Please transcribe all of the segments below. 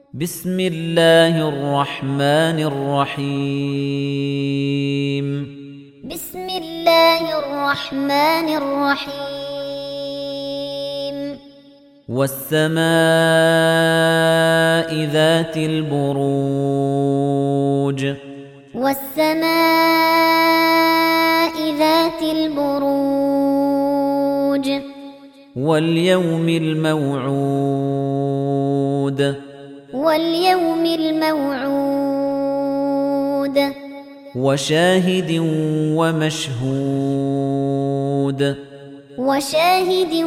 بسم الله الرحمن الرحيم بسم الله الرحمن الرحيم والسماء ذات البروج والسماء ذات البروج واليوم الموعود واليوم الموعود وشاهد ومشهود وشاهد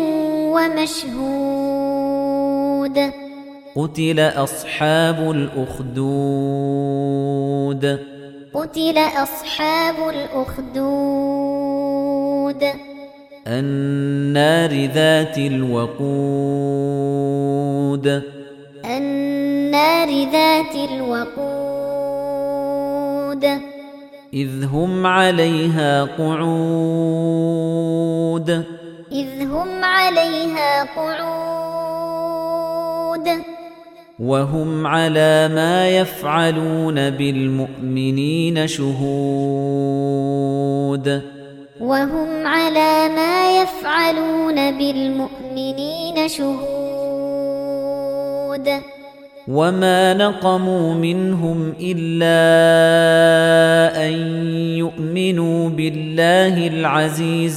ومشهود قتل أصحاب الأخدود قتل أصحاب الأخدود النار ذات الوقود النار ذات الوقود إذ هم عليها قعود إذ هم عليها قعود وهم على ما يفعلون بالمؤمنين شهود وهم على ما يفعلون بالمؤمنين شهود وما نقموا منهم إلا أن يؤمنوا بالله العزيز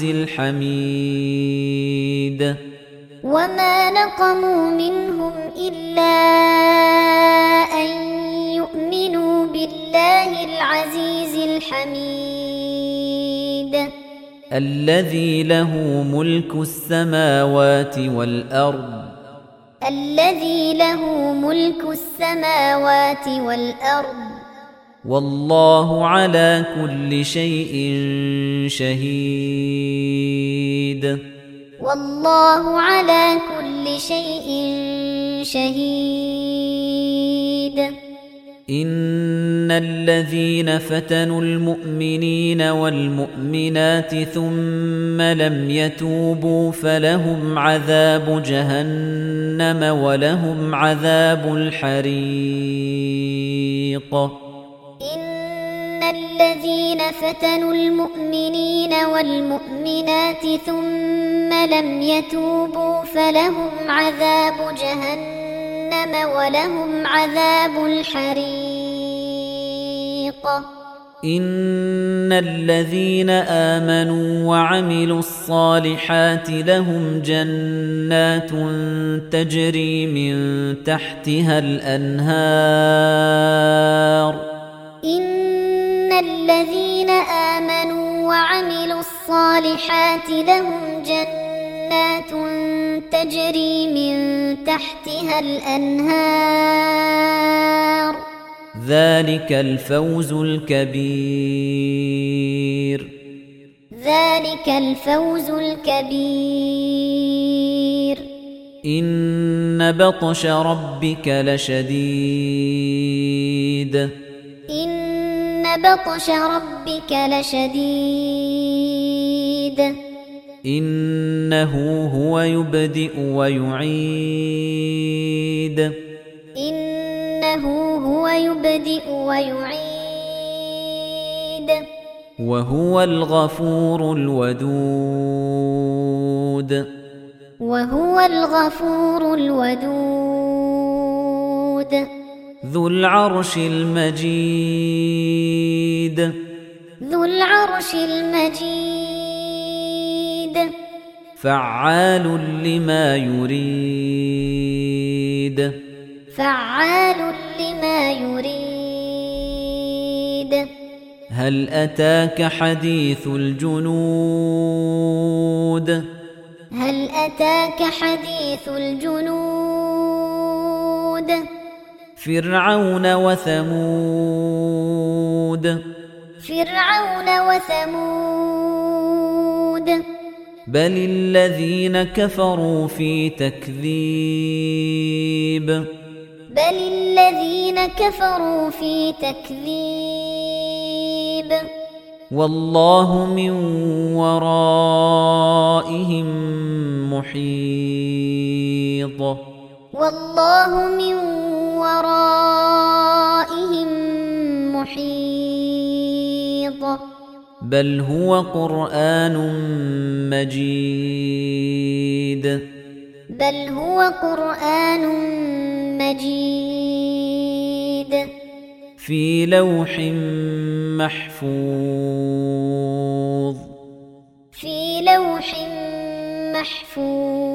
الحميد وما نقموا منهم إلا أن يؤمنوا بالله العزيز الحميد الذي له ملك السماوات والأرض الذي له ملك السماوات والأرض والله على كل شيء شهيد والله على كل شيء شهيد إن الذين فتنوا المؤمنين والمؤمنات ثم لم يتوبوا فلهم عذاب جهنم ولهم عذاب الحريق إن الذين فتنوا المؤمنين والمؤمنات ثم لم يتوبوا فلهم عذاب جهنم ولهم عذاب الحريق إن الذين آمنوا وعملوا الصالحات لهم جنات تجري من تحتها الأنهار إن الذين آمنوا وعملوا الصالحات لهم جنات تجري من تحتها الأنهار ذلك الفوز الكبير ذلك الفوز الكبير إن بطش ربك لشديد إن بطش ربك لشديد إنه هو يبدئ ويعيد إنه هو يبدئ ويعيد وهو الغفور الودود وهو الغفور الودود ذو العرش المجيد ذو العرش المجيد فعال لما يريد فعال لما يريد هل أتاك حديث الجنود هل أتاك حديث الجنود فرعون وثمود فرعون وثمود بل الذين كفروا في تكذيب بل الذين كفروا في تكذيب والله من ورائهم محيط والله من ورائهم بل هو قرآن مجيد بل هو قرآن مجيد في لوح محفوظ في لوح محفوظ